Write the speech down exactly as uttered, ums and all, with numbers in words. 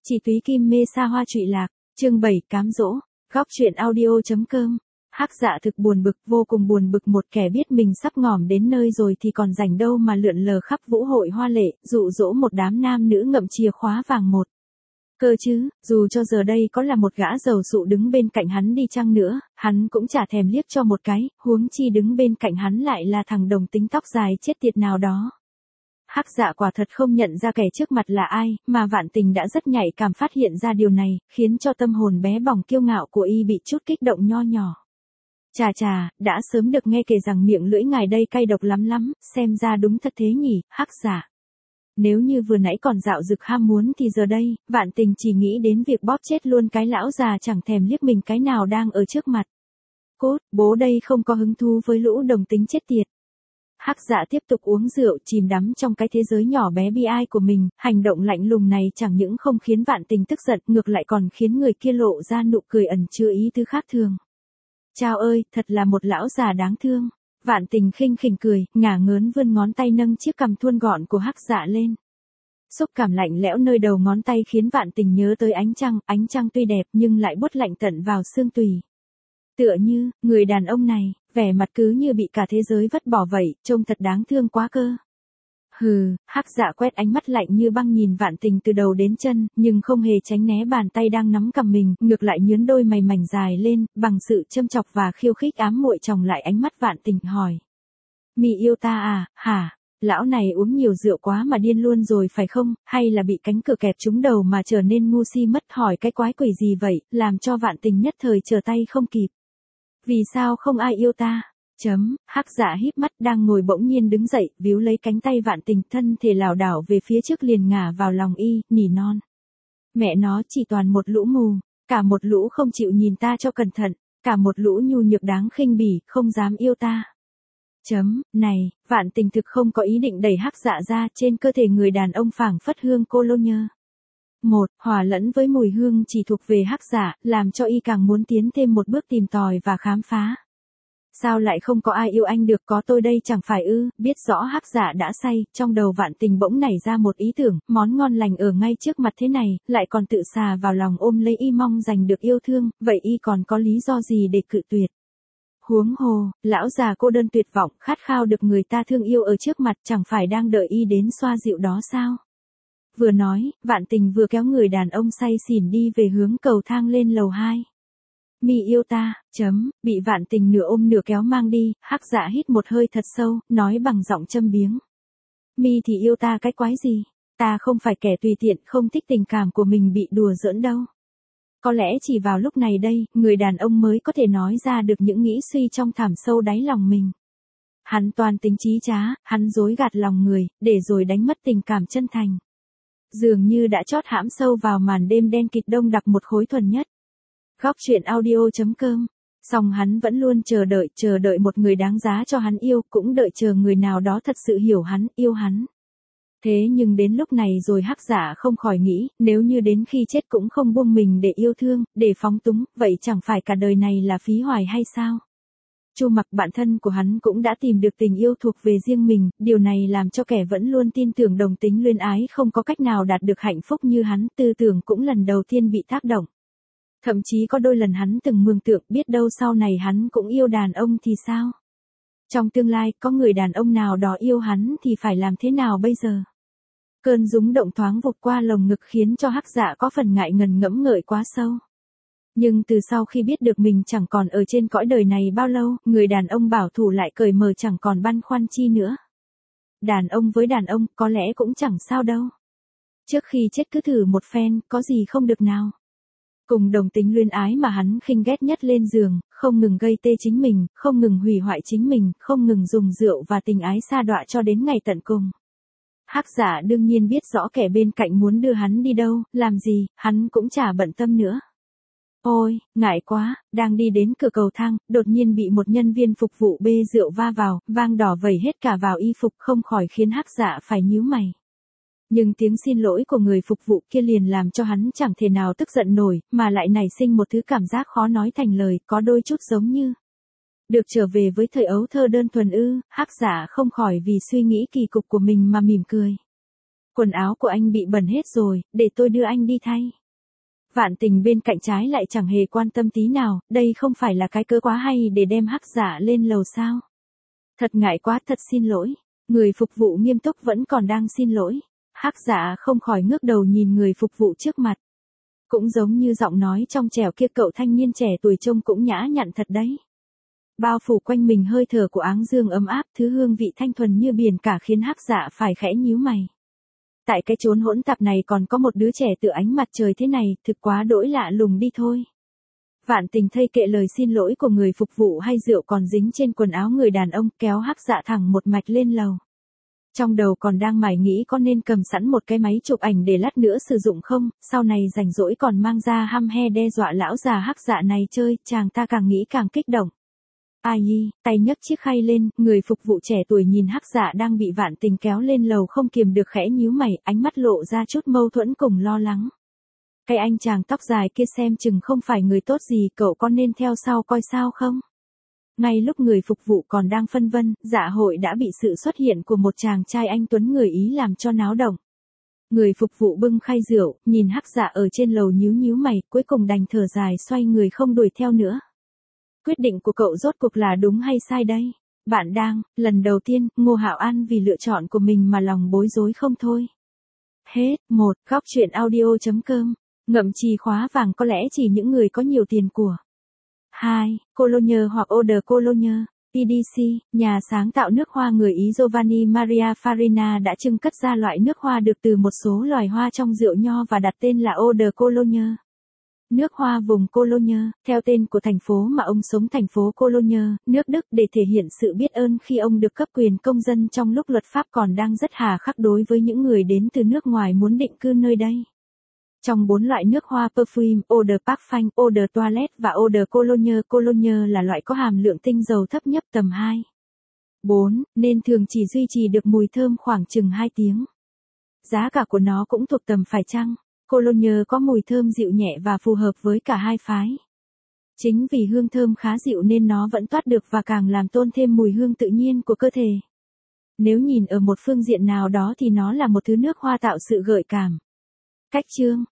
Chỉ túy kim mê xa hoa trụy lạc, chương bảy cám dỗ, góc truyện audio.com. Hắc Dạ thực buồn bực, vô cùng buồn bực, một kẻ biết mình sắp ngỏm đến nơi rồi thì còn rảnh đâu mà lượn lờ khắp vũ hội hoa lệ, dụ dỗ một đám nam nữ ngậm chìa khóa vàng một. Cơ chứ, dù cho giờ đây có là một gã giàu sụ đứng bên cạnh hắn đi chăng nữa, hắn cũng chả thèm liếc cho một cái, huống chi đứng bên cạnh hắn lại là thằng đồng tính tóc dài chết tiệt nào đó. Hắc Dạ quả thật không nhận ra kẻ trước mặt là ai, mà Vạn Tình đã rất nhạy cảm phát hiện ra điều này, khiến cho tâm hồn bé bỏng kiêu ngạo của y bị chút kích động nho nhỏ. Chà chà, đã sớm được nghe kể rằng miệng lưỡi ngài đây cay độc lắm lắm, xem ra đúng thật thế nhỉ, Hắc Dạ. Nếu như vừa nãy còn dạo dực ham muốn thì giờ đây, Vạn Tình chỉ nghĩ đến việc bóp chết luôn cái lão già chẳng thèm liếc mình cái nào đang ở trước mặt. Cốt, bố đây không có hứng thú với lũ đồng tính chết tiệt. Hắc Dạ tiếp tục uống rượu, chìm đắm trong cái thế giới nhỏ bé bi ai của mình, hành động lạnh lùng này chẳng những không khiến Vạn Tình tức giận, ngược lại còn khiến người kia lộ ra nụ cười ẩn chứa ý tứ khác thường. Chao ơi, thật là một lão già đáng thương. Vạn Tình khinh khỉnh cười, ngả ngớn vươn ngón tay nâng chiếc cằm thuôn gọn của Hắc Dạ lên. Xúc cảm lạnh lẽo nơi đầu ngón tay khiến Vạn Tình nhớ tới ánh trăng, ánh trăng tuy đẹp nhưng lại buốt lạnh tận vào xương tủy. Tựa như, người đàn ông này, vẻ mặt cứ như bị cả thế giới vứt bỏ vậy, trông thật đáng thương quá cơ. Hừ, Hắc Dạ quét ánh mắt lạnh như băng nhìn Vạn Tình từ đầu đến chân, nhưng không hề tránh né bàn tay đang nắm cầm mình, ngược lại nhướn đôi mày mảnh dài lên, bằng sự châm chọc và khiêu khích ám muội chòng lại ánh mắt Vạn Tình hỏi. Mị yêu ta à, hả? Lão này uống nhiều rượu quá mà điên luôn rồi phải không, hay là bị cánh cửa kẹp trúng đầu mà trở nên ngu si mất, hỏi cái quái quỷ gì vậy, làm cho Vạn Tình nhất thời trở tay không kịp. Vì sao không ai yêu ta? Chấm, Hắc Dạ híp mắt đang ngồi bỗng nhiên đứng dậy, víu lấy cánh tay Vạn Tình, thân thể lảo đảo về phía trước liền ngả vào lòng y, nỉ non. Mẹ nó chỉ toàn một lũ mù, cả một lũ không chịu nhìn ta cho cẩn thận, cả một lũ nhu nhược đáng khinh bỉ, không dám yêu ta. Chấm, này, Vạn Tình thực không có ý định đẩy Hắc Dạ ra, trên cơ thể người đàn ông phảng phất hương cô lô nhơ. Một, hòa lẫn với mùi hương chỉ thuộc về Hắc Dạ, làm cho y càng muốn tiến thêm một bước tìm tòi và khám phá. Sao lại không có ai yêu anh được, có tôi đây chẳng phải ư? Biết rõ Hắc Dạ đã say, trong đầu Vạn Tình bỗng nảy ra một ý tưởng, món ngon lành ở ngay trước mặt thế này, lại còn tự xà vào lòng ôm lấy y mong giành được yêu thương, vậy y còn có lý do gì để cự tuyệt? Huống hồ, lão già cô đơn tuyệt vọng, khát khao được người ta thương yêu ở trước mặt, chẳng phải đang đợi y đến xoa dịu đó sao? Vừa nói, Vạn Tình vừa kéo người đàn ông say xỉn đi về hướng cầu thang lên lầu hai. Mi yêu ta, chấm, bị Vạn Tình nửa ôm nửa kéo mang đi, Hắc Dạ hít một hơi thật sâu, nói bằng giọng châm biếng. Mi thì yêu ta cái quái gì? Ta không phải kẻ tùy tiện, không thích tình cảm của mình bị đùa giỡn đâu. Có lẽ chỉ vào lúc này đây, người đàn ông mới có thể nói ra được những nghĩ suy trong thẳm sâu đáy lòng mình. Hắn toàn tính trí trá, hắn dối gạt lòng người, để rồi đánh mất tình cảm chân thành. Dường như đã chót hãm sâu vào màn đêm đen kịt đông đặc một khối thuần nhất. Góc truyện audio.com. Song hắn vẫn luôn chờ đợi, chờ đợi một người đáng giá cho hắn yêu, cũng đợi chờ người nào đó thật sự hiểu hắn, yêu hắn. Thế nhưng đến lúc này rồi Hắc Dạ không khỏi nghĩ, nếu như đến khi chết cũng không buông mình để yêu thương, để phóng túng, vậy chẳng phải cả đời này là phí hoài hay sao? Chu Mặc, bạn thân của hắn, cũng đã tìm được tình yêu thuộc về riêng mình, điều này làm cho kẻ vẫn luôn tin tưởng đồng tính luyến ái không có cách nào đạt được hạnh phúc như hắn, tư tưởng cũng lần đầu tiên bị tác động. Thậm chí có đôi lần hắn từng mường tượng biết đâu sau này hắn cũng yêu đàn ông thì sao? Trong tương lai, có người đàn ông nào đó yêu hắn thì phải làm thế nào bây giờ? Cơn rúng động thoáng vụt qua lồng ngực khiến cho Hắc Dạ có phần ngại ngần ngẫm ngợi quá sâu. Nhưng từ sau khi biết được mình chẳng còn ở trên cõi đời này bao lâu, người đàn ông bảo thủ lại cởi mở chẳng còn băn khoăn chi nữa. Đàn ông với đàn ông, có lẽ cũng chẳng sao đâu. Trước khi chết cứ thử một phen, có gì không được nào. Cùng đồng tính luyến ái mà hắn khinh ghét nhất lên giường, không ngừng gây tê chính mình, không ngừng hủy hoại chính mình, không ngừng dùng rượu và tình ái sa đọa cho đến ngày tận cùng. Hắc Dạ đương nhiên biết rõ kẻ bên cạnh muốn đưa hắn đi đâu, làm gì, hắn cũng chả bận tâm nữa. Ôi, ngại quá, đang đi đến cửa cầu thang, đột nhiên bị một nhân viên phục vụ bê rượu va vào, vang đỏ vẩy hết cả vào y phục, không khỏi khiến Hắc Dạ phải nhíu mày. Nhưng tiếng xin lỗi của người phục vụ kia liền làm cho hắn chẳng thể nào tức giận nổi, mà lại nảy sinh một thứ cảm giác khó nói thành lời, có đôi chút giống như được trở về với thời ấu thơ đơn thuần ư. Hắc Dạ không khỏi vì suy nghĩ kỳ cục của mình mà mỉm cười. Quần áo của anh bị bẩn hết rồi, để tôi đưa anh đi thay. Vạn Tình bên cạnh trái lại chẳng hề quan tâm tí nào, đây không phải là cái cớ quá hay để đem Hắc Dạ lên lầu sao. Thật ngại quá, thật xin lỗi. Người phục vụ nghiêm túc vẫn còn đang xin lỗi. Hắc Dạ không khỏi ngước đầu nhìn người phục vụ trước mặt. Cũng giống như giọng nói trong trẻo kia, cậu thanh niên trẻ tuổi trông cũng nhã nhặn thật đấy. Bao phủ quanh mình hơi thở của áng dương ấm áp, thứ hương vị thanh thuần như biển cả khiến Hắc Dạ phải khẽ nhíu mày. Tại cái chốn hỗn tạp này còn có một đứa trẻ tựa ánh mặt trời thế này, thực quá đỗi lạ lùng đi thôi. Vạn Tình thay kệ lời xin lỗi của người phục vụ hay rượu còn dính trên quần áo người đàn ông, kéo Hắc Dạ thẳng một mạch lên lầu. Trong đầu còn đang mải nghĩ có nên cầm sẵn một cái máy chụp ảnh để lát nữa sử dụng không, sau này rảnh rỗi còn mang ra hăm he đe dọa lão già Hắc Dạ này chơi, chàng ta càng nghĩ càng kích động. Ai nhi, tay nhấc chiếc khay lên, người phục vụ trẻ tuổi nhìn Hắc Dạ đang bị Vạn Tình kéo lên lầu không kiềm được khẽ nhíu mày, ánh mắt lộ ra chút mâu thuẫn cùng lo lắng. Cái anh chàng tóc dài kia xem chừng không phải người tốt gì, cậu có nên theo sau coi sao không? Ngay lúc người phục vụ còn đang phân vân, Dạ Hội đã bị sự xuất hiện của một chàng trai anh tuấn người Ý làm cho náo động. Người phục vụ bưng khay rượu, nhìn Hắc Dạ ở trên lầu nhíu nhíu mày, cuối cùng đành thở dài xoay người không đuổi theo nữa. Quyết định của cậu rốt cuộc là đúng hay sai đây? Bạn đang, lần đầu tiên, Ngô Hạo An vì lựa chọn của mình mà lòng bối rối không thôi. Hết, một, góc truyện audio chấm com, ngậm chì khóa vàng có lẽ chỉ những người có nhiều tiền của. hai. Cologne hoặc Eau de Cologne, pê đê xê, nhà sáng tạo nước hoa người Ý Giovanni Maria Farina đã trưng cất ra loại nước hoa được từ một số loài hoa trong rượu nho và đặt tên là Eau de Cologne. Nước hoa vùng Cologne, theo tên của thành phố mà ông sống, thành phố Cologne, nước Đức, để thể hiện sự biết ơn khi ông được cấp quyền công dân trong lúc luật pháp còn đang rất hà khắc đối với những người đến từ nước ngoài muốn định cư nơi đây. Trong bốn loại nước hoa perfume, Eau de Parfum, Eau de Toilette và Eau de Cologne, Cologne là loại có hàm lượng tinh dầu thấp nhất tầm hai. bốn, nên thường chỉ duy trì được mùi thơm khoảng chừng hai tiếng. Giá cả của nó cũng thuộc tầm phải chăng. Cologne có mùi thơm dịu nhẹ và phù hợp với cả hai phái. Chính vì hương thơm khá dịu nên nó vẫn toát được và càng làm tôn thêm mùi hương tự nhiên của cơ thể. Nếu nhìn ở một phương diện nào đó thì nó là một thứ nước hoa tạo sự gợi cảm. Cách chương,